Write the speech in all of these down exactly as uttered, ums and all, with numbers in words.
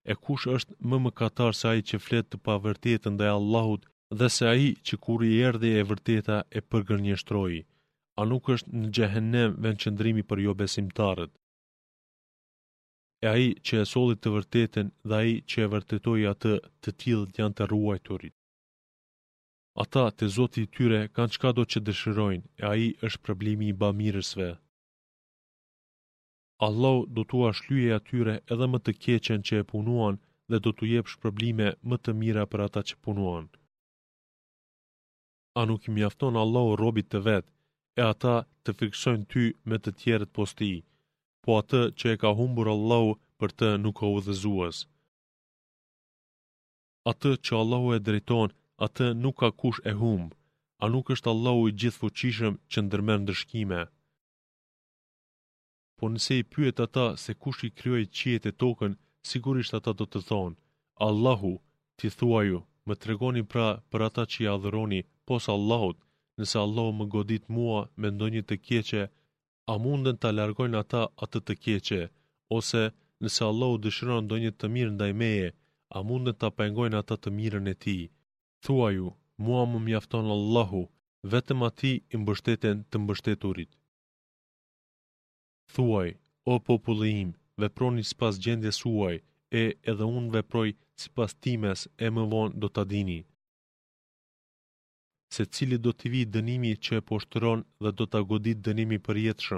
e kush është më mëkatar se ai që flet të pavërtetën ndaj Allahut dhe se ai që kur i erdhi e vërteta e përgërnjeshtroi. A nuk është në xhehenem vendqëndrimi për jo besimtarët? E ai që e solli të vërtetën dhe ai që e vërtetoi atë, të tillët janë të ruajturit. Ata te Zoti i tyre kanë çka do që dëshirojnë, e ai është problemi i bamirësve. Allahu do t'ua shlyejë atyre edhe më të keqen që e punuan dhe do t'u jep shpërblime më të mira për ata që punuan. A nuk i mjafton Allahu robit të vet, e ata të fiksojnë ty me të tjerët posti, po atë që e ka humbur Allahu për të nuk ka udhëzues. Atë që Allahu e drejton, atë nuk ka kush e humb. A nuk është Allahu i gjithfuqishëm që ndërmerr ndërshkime? Po nëse i pyet ata se kush i krijoi qiejt e tokën, sigurisht ata do të thonë, Allahu. Ti thuaju, më tregoni pra për ata që i adhuroni posa Allahut, nëse Allahu më godit mua me ndonjë të keqe, a munden ta largojnë ata atë të keqe, ose nëse Allahu dëshiron ndonjë të mirë ndaj meje, a munden ta pengojnë ata të mirën e tij? Thuaju, mua më mjafton Allahu, vetëm atij i mbështeten të mbështeturit. Thuaj, o populli im, veproni sipas gjendjes suaj, e edhe unë veproj sipas times, e më vonë do ta dini. Se cili do t'i vi dënimi që e poshtron dhe do ta godit dënimi përjetshëm.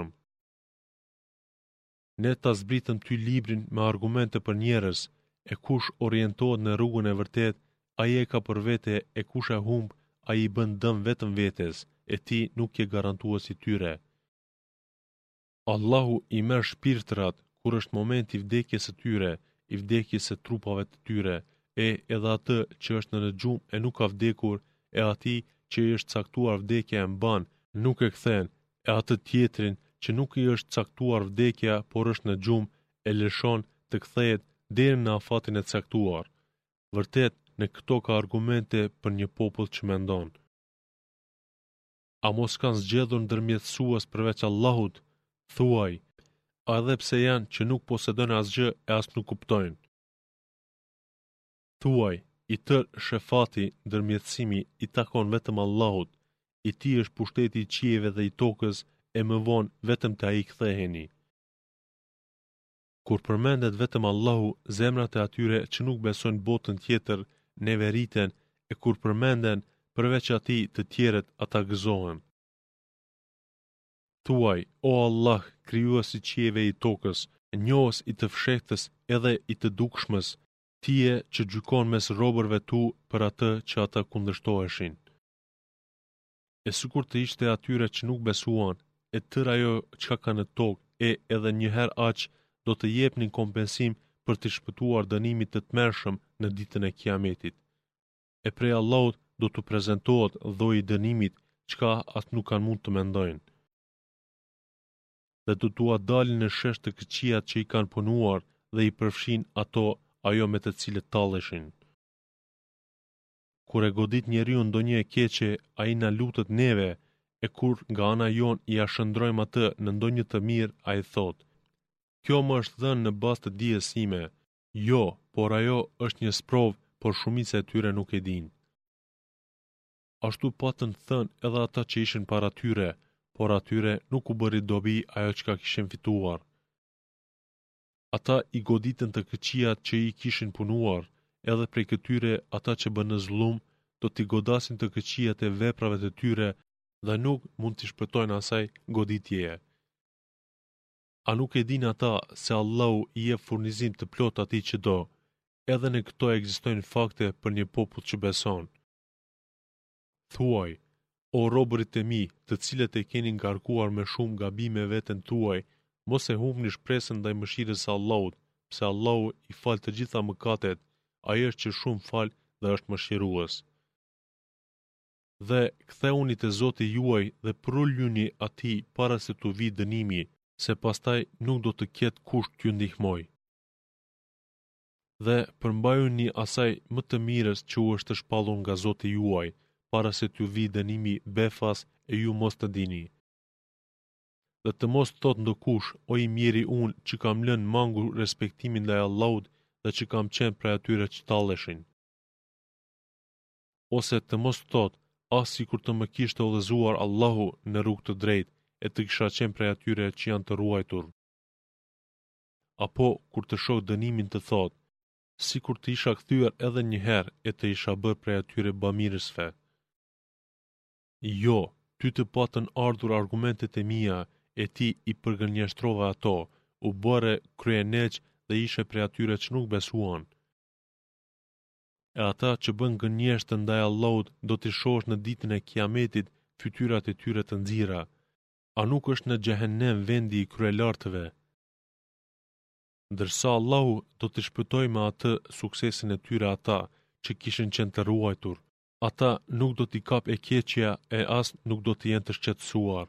Ne ta zbritëm ty librin me argumente për njerëz, e kush orientohet në rrugën e vërtet, ai e ka për vete, e kush e humb, ai i bën dëm vetëm vetes, e ti nuk je garantues i tyre. Allahu i merr shpirtrat kur është momenti i vdekjes së tyre, i vdekjes së trupave të tyre, e edhe atë që është në gjumë e nuk ka vdekur, e atij që i është caktuar vdekja e mban, nuk e kthen, e atë tjetrin që nuk i është caktuar vdekja, por është në gjumë, e lëshon të kthehet deri në afatin e caktuar. Vërtet, në këto ka argumente për një popull që mendon. A mos kanë zgjedhur ndërmjetësues përveç Allahut? Thuaj, a edhe pse janë që nuk posedojnë asgjë e as nuk kuptojnë. Thuaj, i tër shefati, ndërmjetësimi i takon vetëm Allahut, i tij është pushteti i qiejve dhe i tokës, e më vonë vetëm te ai ktheheni. Kur përmendet vetëm Allahu, zemrat e atyre që nuk besojnë botën tjetër neve riten, e kur përmenden përveç atij të tjerët ata gëzohen. Thuaj, o Allah, krijuesi i qiejve e i tokës, njohës i të fshehtës edhe i të dukshmës, tije që gjykon mes robërve tu për atë që ata kundërshtoheshin. E sikur të ishte atyre që nuk besuan, e tërë ajo çka ka në tokë, e edhe njëherë aq do të jepnin kompensim për të shpëtuar dënimit të tmerrshëm në ditën e Kiametit. E prej Allahut do të prezantohet lloji i dënimit, çka as nuk kanë mund të mendojnë. Dhe do t'ua dalin në shesh të këqijat që i kanë punuar dhe i përfshin ato ajo me të cilët talleshin. Kur e godit njeriu ndonjë e keqe, ai na lutet neve, e kur nga ana jon i ashëndrojmë atë në ndonjë të mirë, ai thot: Kjo më është dhënë në bazë të dijes sime. Jo, por ajo është një sprov, por shumica e tyre nuk e dinë. Ashtu patën thënë edhe ata që ishin para tyre, por atyre nuk u bëri dobi ajo çka kishin fituar. Ata i goditën të këqijat që i kishin punuar, edhe prej këtyre ata që bën zullum do t'i godasin të këqijat e veprave të tyre dhe nuk mund t'i shpëtojnë asaj goditjeje. A nuk e din ata se Allahu i jep furnizim të plot atij që do, edhe në këto ekzistojnë fakte për një popull që beson. Thuaj, o robërit e mi, të cilët e keni ngarkuar me shumë gabime veten tuaj, mos e humbni shpresën ndaj mëshirës së Allahut, pse Allahu i fal të gjitha mëkatet, ai është që shumë fal dhe është mëshirues. Dhe ktheuni te Zoti juaj dhe prulluni atij para se t'u vi dënimi, se pastaj nuk do të ketë kush t'ju ndihmoj. Dhe përmbajuni asaj më të mirës që u është shpallur nga Zoti juaj, para se t'ju vi dënimi befas e ju mos të dini. Dhe të mos thot ndokush, o i mjeri unë që kam lënë mangu respektimin ndaj Allahut dhe që kam qenë prej atyre që talleshin. Ose të mos thot, as si kur të më kishte udhëzuar Allahu në rrugë të drejtë, e të kisha qenë prej atyre që janë të ruajtur. Apo kur të shoh dënimin të thot, si kur të isha kthyer edhe një herë e të isha bërë prej atyre bamirësve. Jo, ty të patën ardhur argumentet e mia, e ti i përgënjeshtrove ato, u bëre kryeneq dhe ishe prej atyre që nuk besuan. E ata që bën gënjeshtër ndaj Allahut do t'i shohësh në ditën e Kiametit fytyrat e tyre të nxjera. A nuk është në xhehenem vendi i kryelartëve? Ndërsa Allahu do t'i shpëtojë me atë suksesin e tyre ata që kishin qenë të ruajtur, ata nuk do t'i kap e keqja e as nuk do t'i jenë të shqetësuar.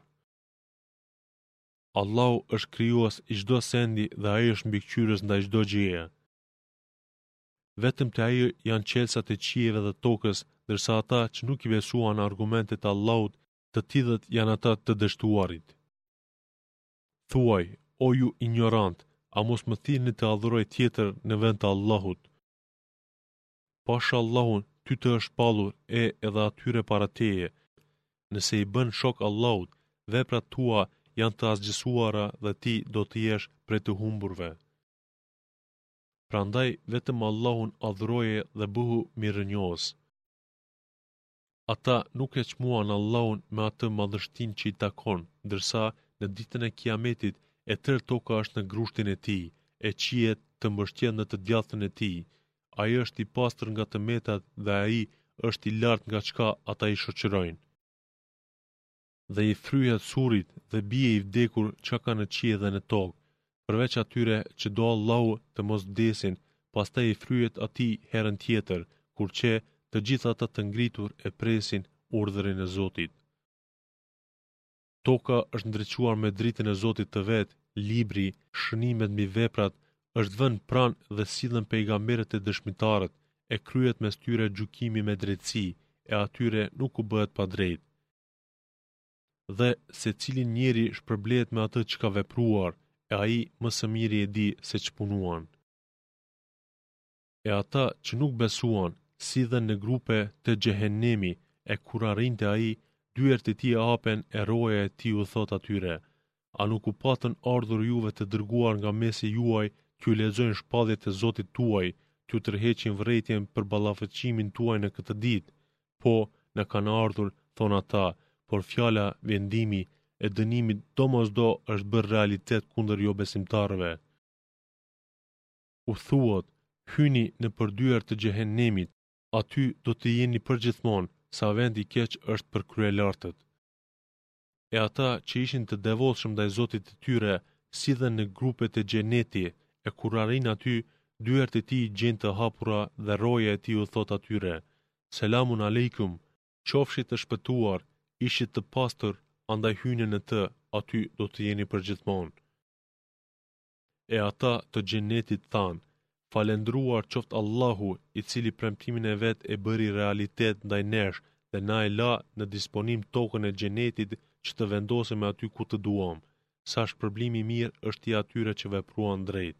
Allahu është krijues i çdo sendi dhe ai është mbikëqyrës ndaj çdo gjëje. Vetëm te ai janë qelsat e qiejve dhe tokës, ndërsa ata që nuk i besuan argumentet e Allahut, të tillët janë ata të dështuarit. Thuaj, o ju ignorant, a mos më thirrni të adhuroj tjetër në vend të Allahut? Pasha Allahun, ty të është pallur e edhe atyre para teje. Nëse i bën shok Allahut, veprat tua janë të asgjësuara dhe ti do të jesh prej të humburve. Prandaj vetëm Allahun adhuroje dhe bëhu mirënjohës. Ata nuk e çmuan Allahun me atë madhështinë që i takon, ndërsa në ditën e Kiametit e tërë toka është në grushtin e tij, e qiejt të mbështjen në të djathtë e tij. Ai është i pastër nga të metat dhe ai është i lartë nga çka ata i shoqërojnë. Dhe i fryhet surit dhe bie i vdekur çka ka në qiell dhe në tokë, përveç atyre që do Allahu të mos vdesin, pastaj i fryhet atij herën tjetër, kur që të gjithë ata të ngritur e presin urdhrin e Zotit. Toka është ndriçuar me dritën e Zotit të vet, libri, shënimet mbi veprat, është vënë pranë dhe sillen pejgamberët e dëshmitarët, e kryet mes tyre gjykimi me drejtësi, e atyre nuk u bëhet pa drejt. Dhe se cilin njeri shpërblehet me atë që ka vepruar, e ai më së miri e di se ç'punuan. E ata që nuk besuan, sidhen në grupe të xhehenemi, e kur arrinte ai, dyert e tij hapen e roja e tij u thot atyre: A nuk u patën ardhur juve të dërguar nga mesi juaj, t'ju lexojnë shpalljet e Zotit tuaj, t'ju tërheqin vërejtjen për ballafaqëqimin tuaj në këtë ditë? Po, në kanë ardhur, thon ata, por fjala vendimi e dënimit domosdo është bërë realitet kundër jo besimtarëve. U thuat, hyni në përdyert të xhehenemit, aty do të jeni përgjithmonë, sa vend i keq është për kryelartët. E ata që ishin të devotshëm ndaj Zotit të tyre, sidhen në grupet e xheneti, e kur arrin aty, dyert e tij gjejnë të hapura dhe roja e tij u thot atyre: Selamun aleikum, qofshit të shpëtuar, ishit të pastër, andaj hyni në të, aty do të jeni përgjithmonë. E ata të xhenetit thanë: Falendruar qoftë Allahu, i cili premtimin e vet e bëri realitet ndaj nesh dhe na e la në disponim tokën e xhenetit që të vendosem aty ku të duam. Sa shpërblimi mirë është i atyre që vepruan drejt.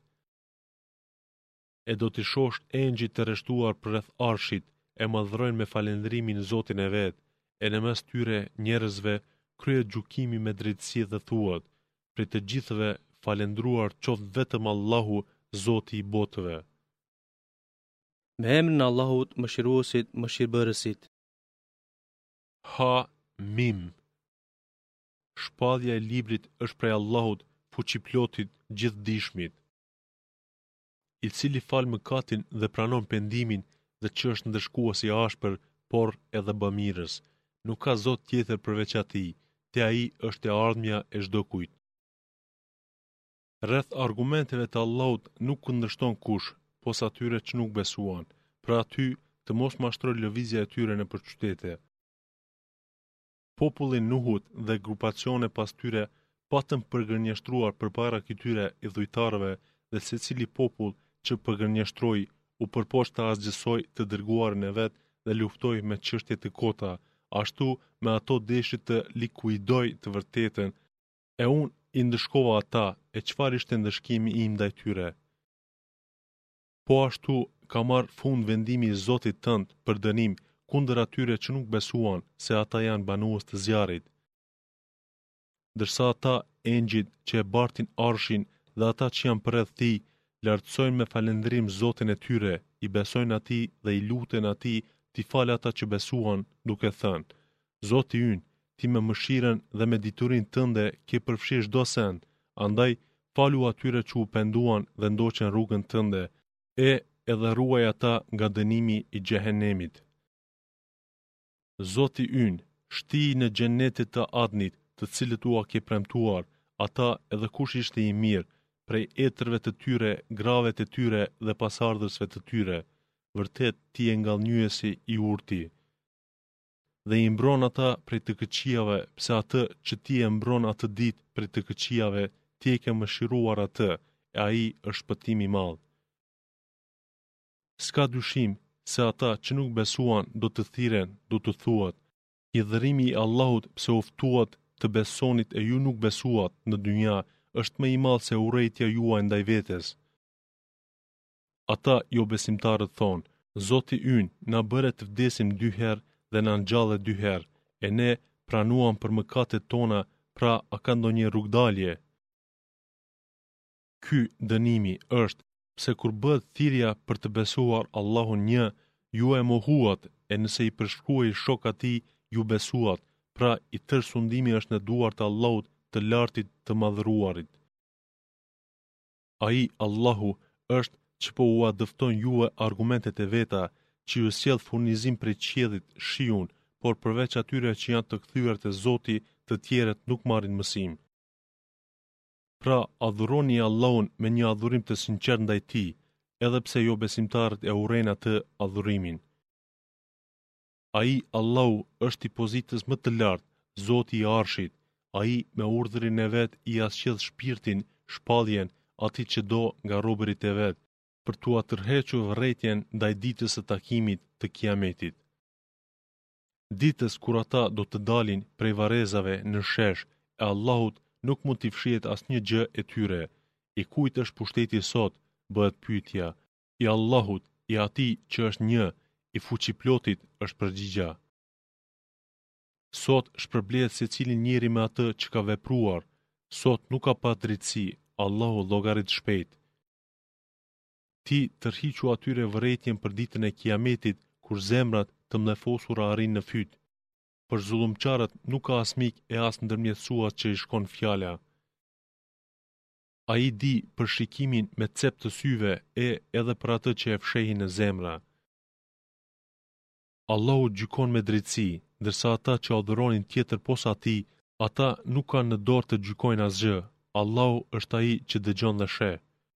E do t'i shosh engjëjt të rreshtuar përreth arshit, e madhrojnë me falendrimin Zotin e vet, e në mes tyre njerëzve kryet gjykimi me drejtësi dhe thuat: Për të gjithëve falendruar qoftë vetëm Allahu, Zoti i botëve. Me emrin e Allahut, Mëshiruesit, Mëshirbërësit. Ha Mim. Shpallja e librit është prej Allahut, fuqiplotit, gjithdijshmit, i cili fal mëkatin dhe pranon pendimin dhe që është ndëshkues i ashpër, por edhe bamirës. Nuk ka Zot tjetër përveç atij, te ai është e ardhmja e çdo kujt. Rreth argumenteve të Allahut nuk kundërshton kush, pos atyre që nuk besuan, pra aty të mos mashtroj lëvizja e tyre nëpër qytete. Populli Nuhut dhe grupacione pas tyre patën përgënjeshtruar përpara këtyre i dhujtarëve, dhe secili popull që përgënjeshtroi u përpoq të asgjësoj të dërguarin e vet dhe luftoi me çështje të kota, ashtu me ato deshi të likuidoj të vërtetën, e unë i ndëshkova ata, e çfarë ishte ndëshkimi im ndaj tyre? po ashtu ka marrë fund vendimi i Zotit tënd për dënim kundër atyre që nuk besuan se ata janë banues të zjarrit. Dërsa ata engjit që e bartin arshin dhe ata që janë përreth tij lartësojnë me falëndrim Zotin e tyre, i besojnë atij dhe i luten atij t'i falë ata që besuan, duke thënë: Zoti ynë, ti me mëshirën dhe me diturinë tënde ke përfshirë çdo send, andaj falu atyre që u penduan dhe ndoqën rrugën tënde, e edhe ruaj ata nga dënimi i xhehenemit. Zoti ynë, shtij në xhenetet të Adnit, të cilët ua ke premtuar, ata edhe kush ishte i mirë, prej etërve të tyre, grave të tyre dhe pasardhësve të tyre. Vërtet ti e ngallnyesi i urti. Dhe i mbron ata prej të këqijave, pse atë që ti e mbron atë ditë prej të këqijave, ti e ke mëshiruar atë, e ai është shpëtim i madh. S'ka dyshim se ata që nuk besuan do të thirren, do të thuat: i dhërimi i Allahut pse u ftuat të besonit e ju nuk besuat në dynja është më i madh se urrejtja juaj ndaj vetes. Ata jo besimtarët thonë: Zoti ynë na bëre të vdesim dy herë dhe na ngjalli dy herë, e ne pranuam për mëkatet tona, pra a ka ndonjë rrugdalje? Ky dënimi është pse kur bëhet thirrja për të besuar Allahun një, ju e mohuat, e nëse i përshkruaj shok atij, ju besuat, pra i tërë sundimi është në duart e Allahut të lartit të madhëruarit. Ai, Allahu, është që po ua dëfton juve argumentet e veta, që ju sjell furnizim prej qiellit, shiun, por përveç atyre që janë të kthyer te Zoti, të tjerët nuk marrin mësim. Pra, adhuroni Allahun me një adhurim të sinqert ndaj tij, edhe pse jo besimtarët e urrejnë atë adhurimin. Ai, Allahu, është i pozitës më të lartë, Zoti i Arshit. Ai me urdhrin e vet i asqjedh shpirtin, shpalljen, atij që do nga robërit e vet, për t'ua tërhequr vërejtjen ndaj ditës së takimit të Kiametit. Ditës kur ata do të dalin prej varrezave në shesh, e Allahut nuk mund t'i fshihet asnjë gjë e tyre. I kujt është pushteti sot, bëhet pyetja. I Allahut, i atij që është një, i fuqiplotit është përgjigja. Sot shpërblehet secili njeri me atë që ka vepruar. Sot nuk ka pa drejtësi, Allahu llogarit shpejt. Ti tërhiqu atyre vërejtjen për ditën e Kiametit, kur zemrat të mlefosura arrin në fyt. Për zullumçarët nuk ka as mik e as ndërmjetësues që i shkon fjala. Ai di për shikimin me cep të syve e edhe për atë që e fshehin në zemra. Allahu gjykon me drejtësi, ndërsa ata që adhuronin tjetër posa tij, ata nuk kanë në dorë të gjykojnë asgjë. Allahu është ai që dëgjon dhe sheh.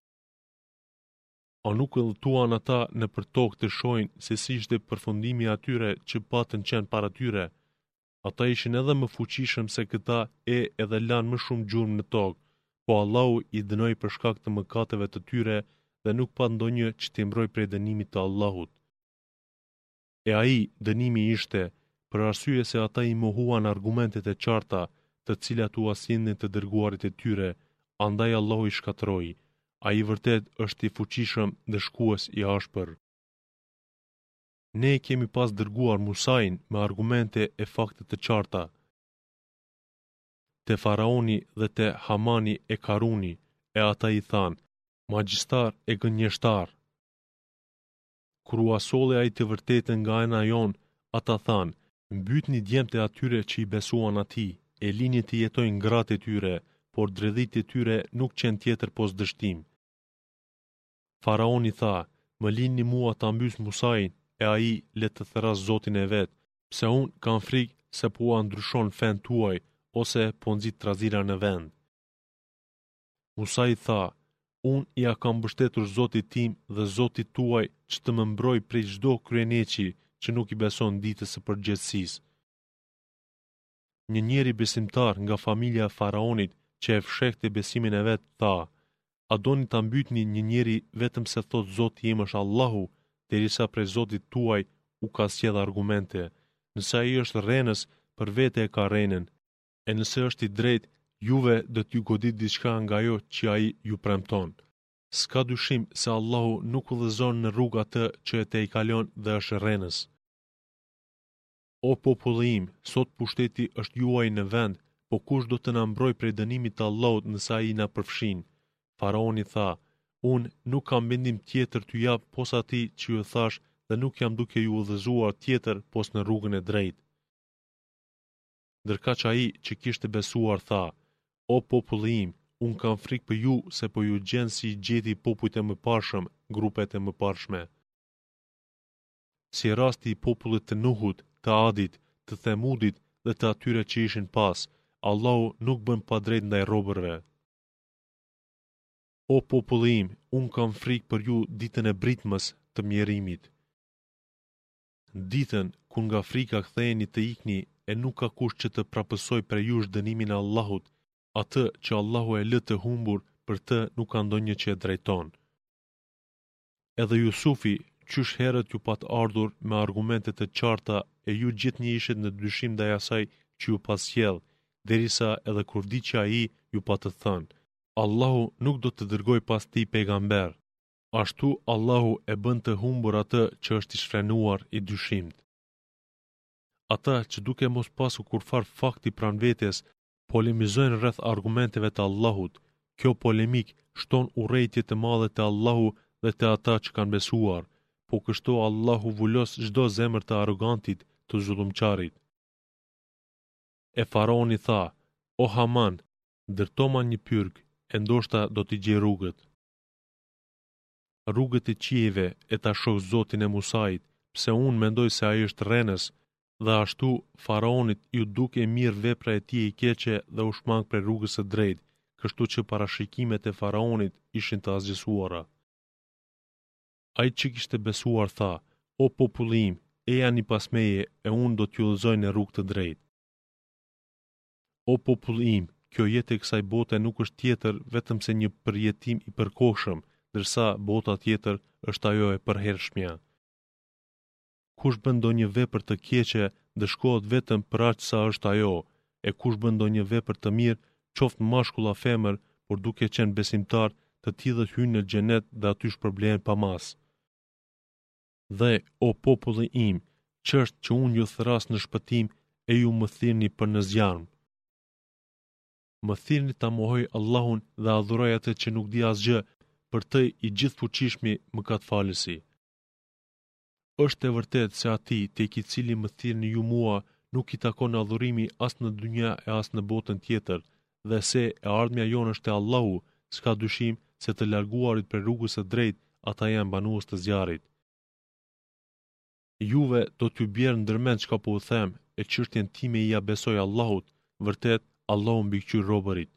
A nuk ëlltuan ata në për tokë të shohin se si ishte përfundimi i atyre që patën qenë para tyre? Ata ishin edhe më fuqishëm se këta e edhe lanë më shumë gjurmë në tokë, po Allahu i dënoi për shkak të mëkateve të tyre dhe nuk pa ndonjë që t'i mbrojë prej dënimit të Allahut. E ai, dënimi ishte, për arsye se ata i mohuan argumentet e qarta, të cilat u asindin të dërguarit e tyre, andaj Allahu i shkatëroi. Ai vërtet është i fuqishëm dhe shkues i ashpër. Ne kemi pas dërguar Musain me argumente e fakte të qarta. Te Faraoni dhe te Hamani e Karuni, e ata i thanë: magjistar e gënjeshtar. Kur u asolli ai të vërtetën nga ana jon, ata thanë: mbytni djemtë e atyre që i besuan atij, e lini të jetojnë gratë e tyre, por dredhit e tyre nuk qenë tjetër pos dështim. Faraoni tha: më lini mua ta mbys Musain, e ai le të thras Zotin e vet, pse unë kam frikë se po ua ndryshon fen tuaj, ose po nxit trazira në vend. Musa i tha: unë ja kam mbështetur Zotit tim dhe Zotit tuaj që të më mbroj prej çdo kryeneqi që nuk i beson ditës së përgjithësisë. Një njeri besimtar nga familja e Faraonit që e fshehte besimin e vet tha: a doni ta mbytni një njeri vetëm se thot Zoti im është Allahu, derisa prej Zotit tuaj u ka sjell argumente? Nëse ai është rrenës, për vete e ka rrenën, e nëse është i drejtë, juve do t'ju godit diçka nga ajo që ai ju premton. S'ka dyshim se Allahu nuk udhëzon në rrugë atë që e te i kalon dhe është rrenës. O populli im, sot pushteti është juaj në vend, po kush do të na mbroj prej dënimit të Allahut nëse ai na përfshin? Faraoni tha: Unë nuk kam mendim tjetër t'ju jap pos atij që ju thash dhe nuk jam duke ju udhëzuar tjetër pos në rrugën e drejtë. Ndërkaq ai që kishte besuar tha: O populli im, unë kam frikë për ju se po ju gjen si gjeti popujt e mëparshëm, grupet e mëparshme. Si rasti i popullit të Nuhut, të Adit, të Themudit dhe të atyre që ishin pas, Allahu nuk bën pa drejt ndaj robërve. O populli im, unë kam frikë për ju ditën e britmës të mjerimit. Ditën kur nga frika ktheheni të ikni e nuk ka kush që të prapësoj për jush dënimin e Allahut, atë që Allahu e lë të humbur, për të nuk ka ndonjë që e drejton. Edhe Jusufi, qysh herët ju pat ardhur me argumente të qarta e ju gjithnjë ishit në dyshim ndaj asaj që ju pasjell, derisa edhe kur di që ai ju pa të thënë: Allahu nuk do të dërgoj pas ti pejgamber. Ashtu Allahu e bën të humbur atë që është i shfrenuar i dyshimt. Ata që duke mos pasu kur far fakti pran vetes, polemizojnë rreth argumenteve të Allahut. Kjo polemik shton urrejtje të madhe te Allahu dhe te ata që kanë besuar, po kështu Allahu vulos çdo zemër të arrogantit, të zullumçarit. E faraoni tha: O Haman, ndërtoma një pyrg, e ndoshta do t'i gjej rrugët. Rrugët e qiejve e ta shoh Zotin e Musait, pse unë mendoj se ai është rrenës, dhe ashtu faraonit ju duke mirë vepra e tij e keqe dhe u shmang për rrugës së drejtë, kështu që parashikimet e faraonit ishin të asgjësuara. Ai që kishte besuar tha: O populli im, ejani pas meje e unë do t'ju udhëzoj në rrugë të drejtë. O populli im, kjo jetë e kësaj bote nuk është tjetër vetëm se një përjetim i përkohshëm, ndërsa bota tjetër është ajo e përhershmja. Kush bën ndonjë vepër të keqe, dëshkohet vetëm për aq sa është ajo, e kush bën ndonjë vepër të mirë, qoftë mashkull a femër, por duke qenë besimtar, të tillët hyjnë në xhenet dhe aty shpërblehen pa mas. Dhe, o populli im, ç'është që unë ju thras në shpëtim e ju më thirrni për në zjarm. Më thirrni ta mohoj Allahun dhe adhuroj atë që nuk di asgjë, për të i gjithfuqishmi mëkatfalësi. Është e vërtet se atij tek i cili më thirrni ju mua, nuk i takon adhurimi as në dynja e as në botën tjetër, dhe se e ardhmja jonë është e Allahu, s'ka dyshim se të larguarit për rrugës së drejtë, ata janë banues të zjarrit. Juve do t'ju bjerë ndërmend çka po u them, e çështjen time i ja besoj Allahut, vërtet Allahu mbikëqyr robërit.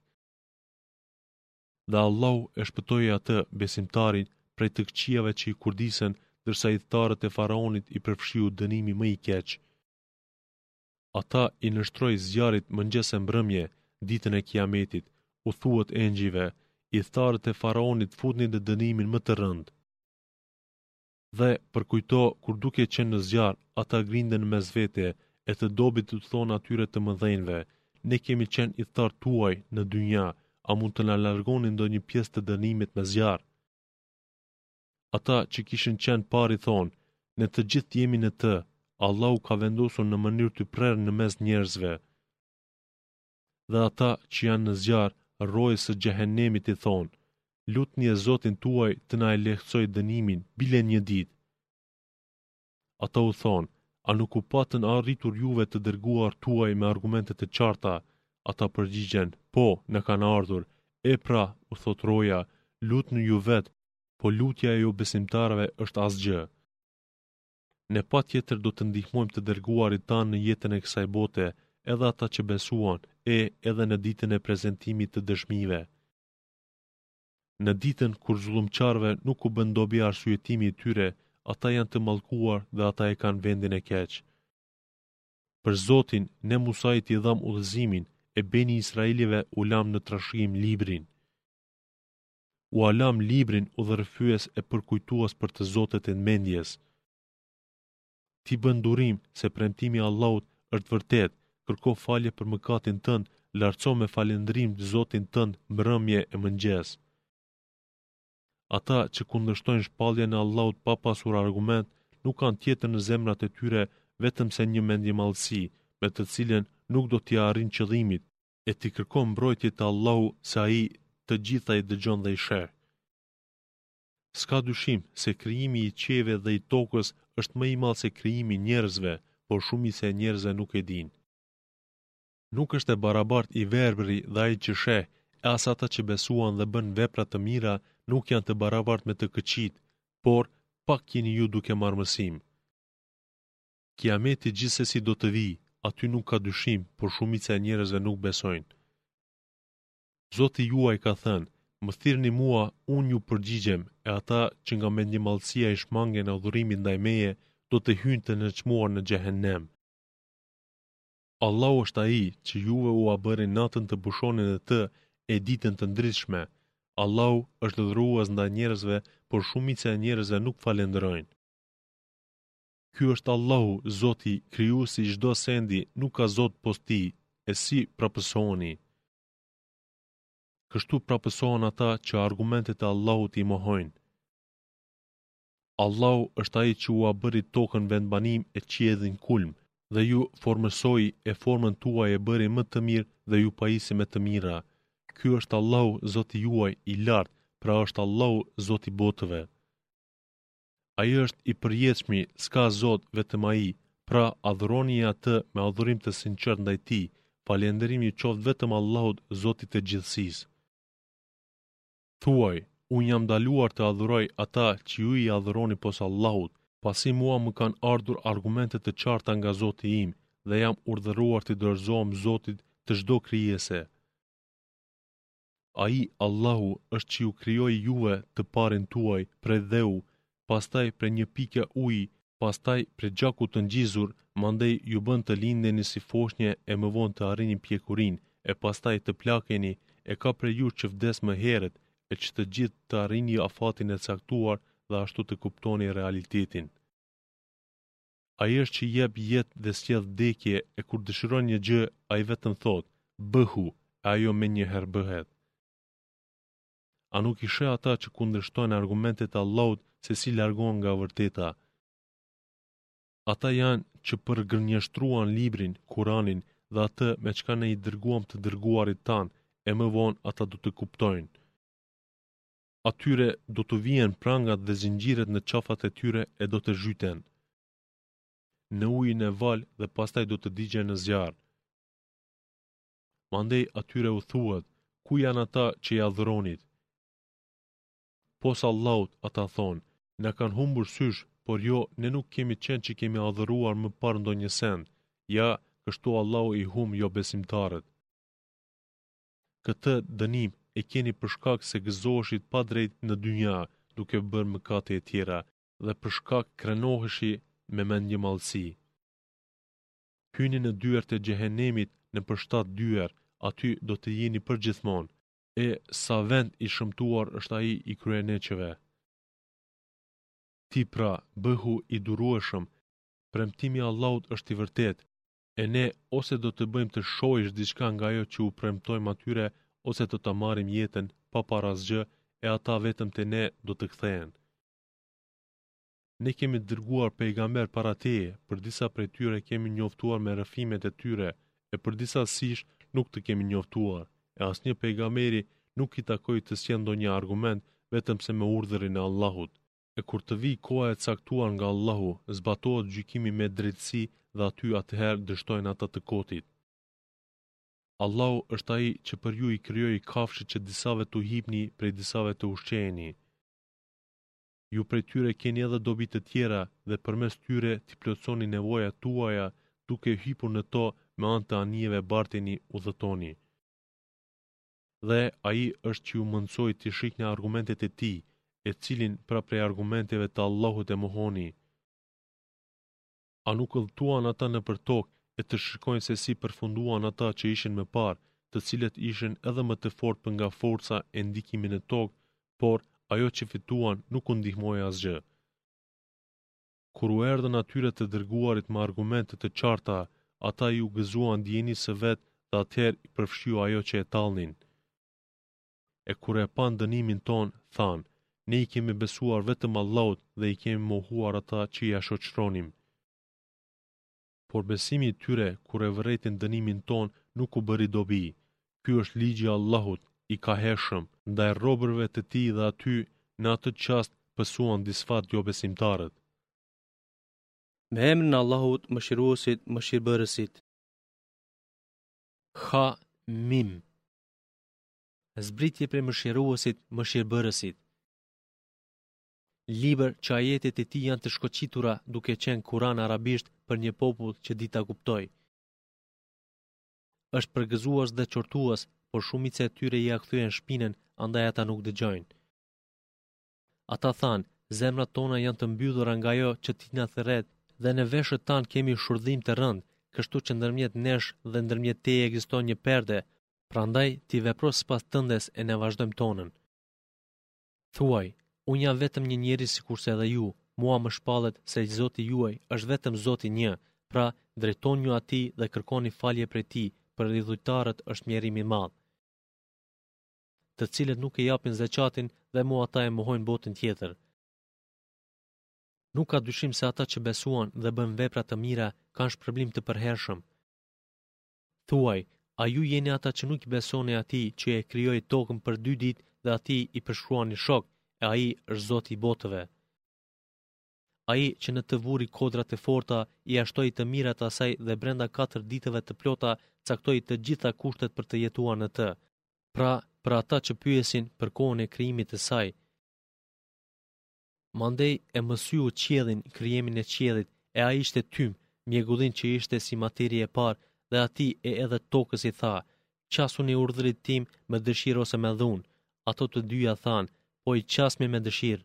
Dhe Allahu e shpëtoi atë besimtarin prej të këqijave që i kurdisen, ndërsa i thtarët e faraonit i përfshiu dënimi më i keq. Ata i nështroi zjarrit mëngjes e mbrëmje, ditën e Kiametit, u thuhet engjëjve, i thtarët e faraonit futni në dënimin më të rënd. Dhe përkujto kur duke qenë në zjarr, ata grinden mes vete e të dobit të thonë atyre të mëdhenjve: ne kemi qenë i thtar tuaj në dynja, a mund të na largoni ndonjë pjesë të dënimit me zjarr? Ata që kishin qenë pari thonë: ne të gjithë jemi në të, Allahu ka vendosur në mënyrë të prerë në mes njerëzve. Dhe ata që janë në zjarr, rrojës së xhehenemit i thonë: lutni e Zotin tuaj të na e lehtësoj dënimin, bile një ditë. Ata u thonë: a nuk u patën arritur juve të dërguar tuaj me argumente të qarta? Ata përgjigjen: po, në kanë ardhur. E pra, u thot roja, lutni ju vetë, po lutja e ju besimtarëve është asgjë. Ne pa tjetër do të ndihmojmë të dërguarit tanë në jetën e kësaj bote, edhe ata që besuan, e edhe në ditën e prezantimit të dëshmive. Në ditën kur zullumçarëve nuk u bën dobi arsyetimi i tyre, ata janë të mallkuar dhe ata e kanë vendin e keq. Për Zotin, ne Musait i dham udhëzimin, e beni Israelive u lam në trashëgim librin. U alam librin udhërfyes e përkujtues për të zotet e mendjes. Ti bën durim se premtimi i Allahut është vërtet, kërko falje për mëkatin tënd, lartëso me falëndrim Zotin tënd mbrëmje e mëngjes. Ata që kundërshtojnë shpalljen e Allahut pa pasur argument, nuk kanë tjetër në zemrat e tyre vetëm se një mendjemallësi, me të cilën nuk do t'i arrin qëllimit, e t'i kërkon mbrojtje te Allahu se ai të gjitha i dëgjon dhe i sheh. S'ka dyshim se krijimi i qiejve dhe i tokës është më i madh se krijimi i njerëzve, por shumica e njerëzve nuk e dinë. Nuk është e barabart i verbëri dhe ai që sheh, e as ata që besuan dhe bën vepra të mira nuk janë të barabart me të këqit, por pak jeni ju duke marrë mësim. Kiameti gjithsesi do të vijë, aty nuk ka dyshim, por shumica e njerëzve nuk besojnë. Zoti juaj ka thënë: "Më thirrni mua, unë ju përgjigjem, e ata që nga mendjemallësia i shmangen adhurimin ndaj meje, do të hyjnë të nënçmuar në xhehenem." Allahu është ai që juve u a bëri natën të pushonin në të e ditën të ndritshme. Allahu është dhërues ndaj njerëzve, por shumica e njerëzve nuk falenderojnë. Ky është Allahu, Zoti, krijuesi i çdo sendi, nuk ka zot post tij, e si prapësoheni. Kështu prapësohen ata që argumentet e Allahut i mohojnë. Allahu është ai që u a bëri tokën vendbanim e qiellin kulm, dhe ju formësoi e formën tuaj e bëri më të mirë dhe ju pajisi me të mira. Ky është Allahu, Zoti juaj, i lartë, pra është Allahu, Zoti i botëve. Ai është i përjetshmi, s'ka zot vetëm ai, pra adhuroni atë me adhurim të sinqert ndaj tij. Falënderimi qoftë vetëm Allahut, Zotit të gjithësisë. Thuaj, unë jam ndaluar të adhuroj ata që ju i adhuroni pos Allahut, pasi mua më kanë ardhur argumente të qarta nga Zoti im dhe jam urdhëruar të dorëzohem Zotit të çdo krijese. Ai, Allahu, është që ju krijoi juve të parin tuaj prej dheu, pastaj prej një pike uji, pastaj prej gjaku të ngjizur, mandej ju bën të lindeni si foshnje e më vonë të arrini pjekurin, e pastaj të plakeni, e ka prej ju që vdes më herët, e që të gjithë të arrini afatin e caktuar dhe ashtu të kuptoni realitetin. Ai është që jep jetë dhe sjell vdekje, e kur dëshiron një gjë, ai vetëm thot: "Bëhu", e ajo me një herë bëhet. A nuk i sheh ata që kundërshtojnë argumentet e Allahut se si largohen nga vërteta? Ata janë që përgënjeshtruan librin, Kuranin, dhe atë me çka ne i dërguam të dërguarit tan, e më vonë ata do të kuptojnë. Atyre do të vijen prangat dhe zinxhiret në qafat e tyre e do të zhyten në ujin e val dhe pastaj do të digjen në zjarr. Mandej atyre u thuhet: "Ku janë ata që i adhuronit?" Pos Allahut, ata thonë: "Na kanë humbur sysh, por jo, ne nuk kemi qenë që kemi adhuruar më parë ndonjë send. Ja, kështu Allahu i humb jo besimtarët. Këtë dënim e keni për shkak se gëzoheshit pa drejt në dynja, duke bërë mëkate e tjera, dhe për shkak krenoheshi me mendjemallësi. Hyni në dyert e xhehenemit në për shtatë dyer, aty do të jeni përgjithmonë, e sa vend i shëmtuar është ai i kryeneqeve. Ti pra, bëhu i durueshëm, premtimi i Allahut është i vërtetë, e ne ose do të bëjmë të shohësh diçka nga ajo që u premtojmë atyre, ose do ta marrim jetën pa para asgjë, e ata vetëm te ne do të kthehen. Ne kemi dërguar pejgamber para teje, për disa prej tyre kemi njoftuar me rrëfimet e tyre, e për disa sish nuk të kemi njoftuar, e asnjë pejgamberi nuk i takoi të sjellë ndonjë argument vetëm se me urdhërin e Allahut. E kur të vijë koha e caktuar nga Allahu, zbatohet gjykimi me drejtësi dhe aty atëherë dështojnë ata të kotit. Allahu është ai që për ju i krijoi kafshët që disave t'u hipni prej disave të ushqeheni. Ju prej tyre keni edhe dobi të tjera dhe përmes tyre t'i plotësoni nevojat tuaja, duke hipur në to me anë të anijeve barteni udhëtoni. Dhe ai është që ju mundsoi të shihni argumentet e tij, e cilin pra prej argumenteve të Allahut e mohoni. A nuk udhëtuan ata në për tokë e të shikojnë se si përfunduan ata që ishin më parë, të cilët ishin edhe më të fortë nga forca e ndikimit në tokë, por ajo që fituan nuk u ndihmoi asgjë. Kur u erdhën atyre të dërguarit me argumente të qarta, ata ju gëzuan ndjenisë së vet dhe atëherë i përfshiu ajo që e tallnin. E kur e pan dënimin ton, than: ne i kemi besuar vetëm Allahut dhe i kemi mohuar ata që ja shoqëronim. Por besimi i tyre kur e vërejtin dënimin ton nuk u bëri dobi. Ky është ligji i Allahut i kaheshëm ndaj robërve të tij dhe aty në atë çast pësuan disfat jo besimtarët. Me emrin e Allahut, Mëshiruesit, Mëshirbërësit. Ha Mim. Zbritje prej Mëshiruesit, Mëshirbërësit. Libër që ajetet e tij janë të shkoqitura duke qenë Kur'an arabisht për një popull që di ta kuptoj. Është përgëzues dhe qortues, por shumica e tyre ja kthyen shpinën, andaj ata nuk dëgjojnë. Ata thanë, zemrat tona janë të mbyllura nga ajo që ti na thërret, dhe në veshët tanë kemi shurdhim të rënd, kështu që ndërmjet nesh dhe ndërmjet teje ekziston një perde, prandaj ti vepro sipas tëndes e ne vazhdojmë tonën. Thuaj, unë jam vetëm një njeri sikurse edhe ju, mua më shpallet se Zoti juaj është vetëm Zoti një, pra drejtoni ju atij dhe kërkoni falje prej tij, për idhujtarët është mjerimi i madh, të cilët nuk e japin zeqatin dhe mua ata e mohojnë botën tjetër. Nuk ka dyshim se ata që besuan dhe bën vepra të mira kanë shpërblim të përhershëm. Thuaj, a ju jeni ata që nuk i besoni atij që e krijoi tokën për dy ditë dhe atij i përshkruani shok, e ai është Zoti i botëve. Ai që në të vuri kodrat e forta, i ashtoi të mirat asaj dhe brenda katër ditëve të plota caktoi të gjitha kushtet për të jetuar në të. Pra, për ata që pyesin për kohën e krijimit të saj. Mandej e mësyu qiellin, krijimin e qiellit, e ai ishte tym, mjegullin që ishte si materie e parë, dhe atij e edhe tokës i tha, qasuni urdhrit tim me dëshirë ose me dhunë. Ato të dyja thanë, po i qasmi me dëshirë.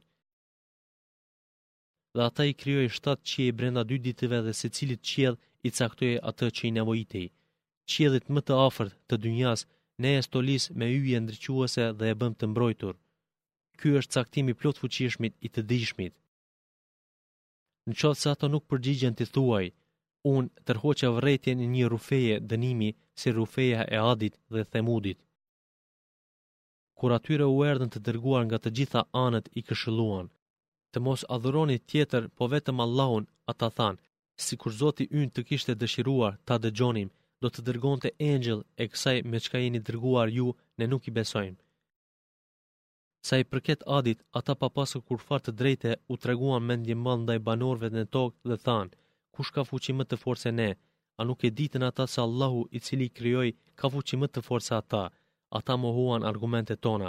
Dhe ata i krijoi shtatë qiej brenda dy ditëve dhe secilit qiell i caktoi atë që i nevojitej. Qiellit më të afërt të dynjas ne e stolis me yje ndriquese dhe e bëm të mbrojtur. Ky është caktimi plot fuqishmit i të dijshmit. Në qoftë se ato nuk përgjigjen ti thuaj, unë tërhoqa vërejtjen në një rufeje dënimi si rufeja e Adit dhe Themudit. Kur atyre u erdhën të dërguar nga të gjitha anët i këshilluan, të mos adhuroni tjetër po vetëm Allahun, ata thanë, sikur Zoti ynë të kishte dëshiruar ta dëgjonim, do të dërgonte engjëll e kësaj me çka jeni dërguar ju, ne nuk i besojmë. Sa i përket Adit, ata pa pasur kurfar të drejte u treguan mendje madh ndaj banorëve në tokë dhe thanë, kush ka fuqi më të fortë se ne? A nuk e ditën ata se Allahu i cili krijoi ka fuqi më të fortë se ata? Ata mohuan argumentet tona.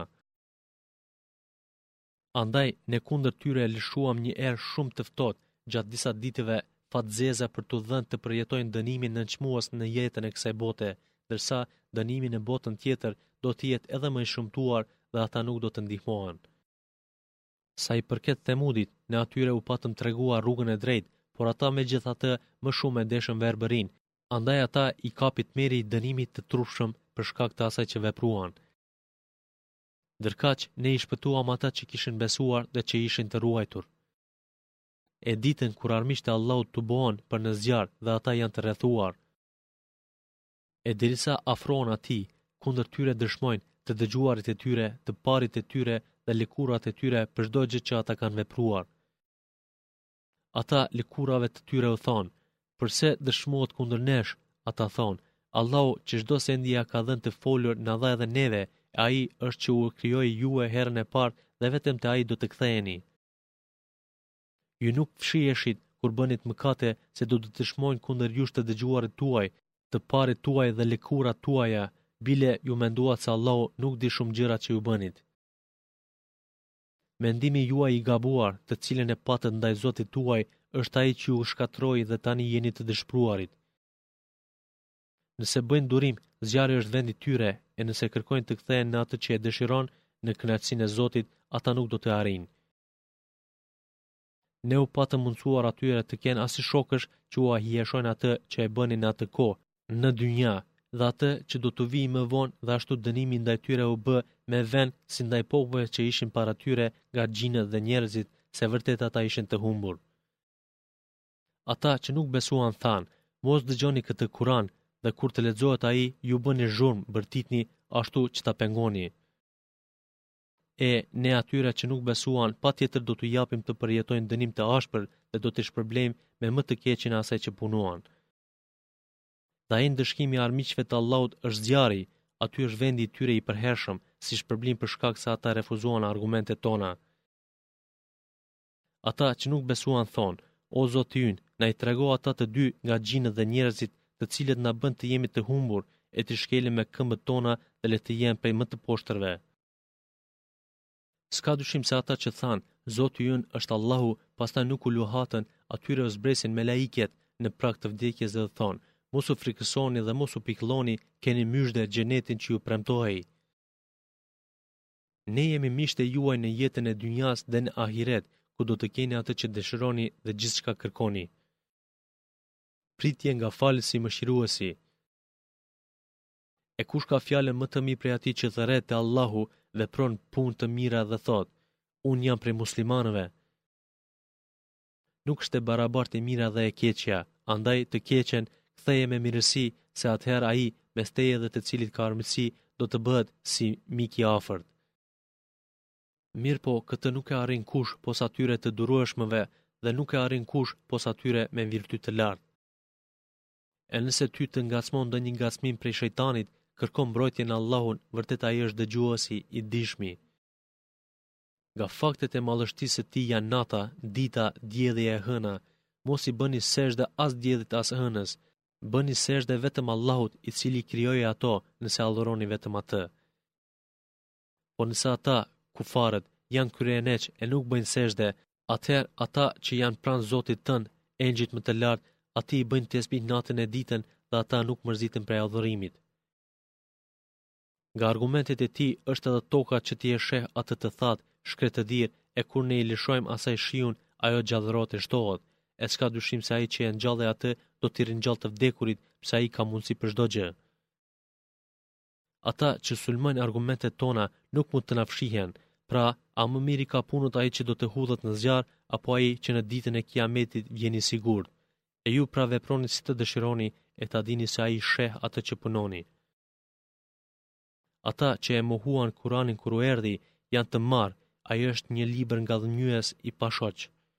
Andaj, ne kundër tyre lëshuam një erë shumë të ftohtë gjatë disa ditëve fatzeza për t'u dhënë të përjetojnë dënimin nënçmues në jetën e kësaj bote, ndërsa dënimi në botën tjetër do të jetë edhe më i shëmtuar dhe ata nuk do të ndihmohen. Sa i përket Themudit, ne atyre u patëm treguar rrugën e drejtë, por ata megjithatë më shumë e deshën verbërin, andaj ata i kapit meri i dënimit të trupshëm për shkak të asaj që vepruan. Ndërkaq ne i shpëtuam ata që kishin besuar dhe që ishin të ruajtur. E ditën kur armiqtë e Allahut tubohen për në zjarr dhe ata janë të rrethuar. E derisa afrohen atij, kundër tyre dëshmojnë të dëgjuarit e tyre, të parit e tyre dhe lëkurat e tyre për çdo gjë që ata kanë vepruar. Ata lëkurave të tyre u thonë, përse dëshmohet kundër nesh? Ata thonë, Allahu që çdo sendi ja ka dhënë të folur na dha edhe neve, e ai është që u krijoi juve herën e parë dhe vetëm te ai do të ktheheni. Ju nuk fshiheshit kur bënit mëkate se do të dëshmojnë kundër jush të dëgjuarit tuaj, të parit tuaj dhe lëkurat tuaja, bile ju menduat se Allahu nuk di shumë gjërat që ju bënit. Mendimi juaj i gabuar, të cilën e patët ndaj Zotit tuaj, është ai që ju shkatroi dhe tani jeni të dëshpëruarit. Nëse bëjnë durim, zjarri është vendi tyre, e nëse kërkojnë të kthehen në atë që e dëshiron, në kënaqësinë e Zotit, ata nuk do të arrijnë. Ne u patëm mundsuar atyre të kenë as shokësh që u hieshojnë atë që e bënin në atë kohë, në dynja, dhe atë që do të vijë më vonë dhe ashtu dënimi ndaj tyre u bë me vend si ndaj popujve që ishin para tyre nga xhinët dhe njerëzit, se vërtet ata ishin të humbur. Ata që nuk besuan thanë, mos dëgjoni këtë Kur'an, dhe kur të lexohet ai, ju bëni zhurmë, bërtitni ashtu që ta pengoni. E ne atyre që nuk besuan, patjetër do t'u japim të përjetojnë dënim të ashpër dhe do t'i shpërblejmë me më të keqin asaj që punuan. Dhe ai ndëshkimi i armiqve të Allahut është zjarri, aty është vendi i tyre i përhershëm, si shpërblim për shkak se ata refuzuan argumentet tona. Ata që nuk besuan thonë: O Zoti ynë, na i trego ata të dy nga gjinët dhe njerëzit, të cilët na bën të jemi të humbur, e të shkelim me këmbët tona dhe le të jenë prej më të poshtërve. S'ka dyshim se ata që thanë, Zoti ynë është Allahu, pastaj nuk u luhatën, atyre u zbresin me laiket në prag të vdekjes dhe thonë: Mos u frikësoni dhe mos u pikëlloni, keni myshde xhenetin që ju premtohej. Ne jemi miqtë e juaj në jetën e dynjas dhe në ahiret, ku do të keni atë që dëshironi dhe gjithçka kërkoni. Pritje nga falësi mëshiruesi. E kush ka fjalën më të mirë prej atij që thërret te Allahu, vepron punë të mira dhe thot: Unë jam prej muslimanëve. Nuk është e barabartë e mira dhe e keqja, andaj të keqen ktheje me mirësi, se atëherë ai mes teje dhe të cilit ka armiqësi do të bëhet si mik i afërt. Mirë po, këtë nuk e arrin kush pos atyre të durueshmëve dhe nuk e arrin kush pos atyre me virtyt të lartë. E nëse ty të ngacmon ndonjë ngacmim prej shejtanit, kërko mbrojtje në Allahun, vërtet ai është dëgjuesi i dishmi. Nga faktet e mallështisë së tij janë nata, dita, dielli e hëna. Mos i bëni sejdë as diellit as hënës. Bëni sejdë vetëm Allahut, i cili krijoi ato, nëse adhuroni vetëm atë. Po nëse ata, kufarët, janë kryeneq e nuk bëjnë sejdë, atëherë ata që janë pranë Zotit tënd, engjëjt më të lartë, ati i bëjnë tesbih natën e ditën dhe ata nuk mërziten prej adhurimit. Nga argumentet e tij është edhe toka që ti e sheh atë të thatë, shkretëdir, e kur ne i lëshojmë asaj shiun, ajo gjallërohet e shtohet, e s'ka dyshim se ai që e ngjallë atë do t'i ringjallë të vdekurit, pse ai ka mundësi për çdo gjë. Ata që sulmojnë argumentet tona nuk mund të na fshihen, pra a më miri ka punët ai që do të hudhet në zjarr apo ai që në ditën e Kiametit vjen i sigurt. E ju pra veproni si të dëshironi, e ta dini se ai sheh atë që punoni. Ata që e mohuan Kur'anin kur u erdhi janë të marrë, ai është një libër nga dhënjues i pashoq.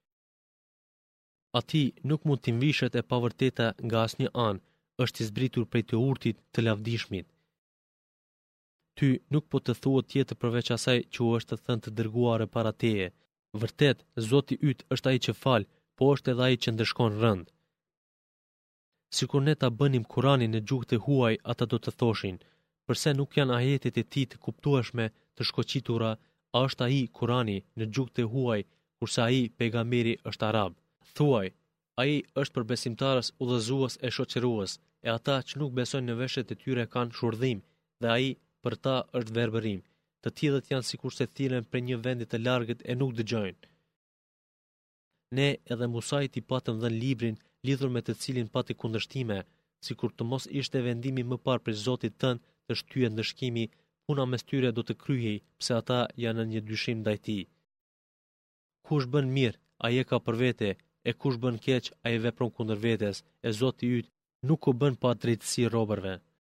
Ati nuk mund t'i mvishet e pavërteta nga asnjë anë, është i zbritur prej të urtit të lavdishmit. Ty nuk po të thuhet tjetër përveç asaj që u është thënë të dërguare para teje. Vërtet, Zoti yt është ai që fal, po është edhe ai që ndëshkon rënd. Sikur ne ta bënim Kur'anin në gjuhë të huaj, ata do të thoshin: Përse nuk janë ajetet e tij të kuptueshme, të shkoqitura, a është ai Kur'ani në gjuhë të huaj, kurse ai pejgamberi është arab? Thuaj, ai është për besimtarës udhëzues e shoqërues, e ata që nuk besojnë në veshjet e tyre kanë shurdhim, dhe ai për ta është verbërim. Të tillët janë sikur se thirren prej një vendi të largët e nuk dëgjojnë. Ne edhe Musait i patëm dhënë librin lidhur me të cilin pati kundërshtime, sikur të mos ishte vendimi më parë për Zotit tënd të shtyhet ndëshkimi, puna mes tyre do të kryhej, pse ata janë në një dyshim ndaj tij. Kush bën mirë, ai e ka për vete, e kush bën keq, ai vepron kundër vetes, e Zoti yt nuk u bën pa drejtësi robërve.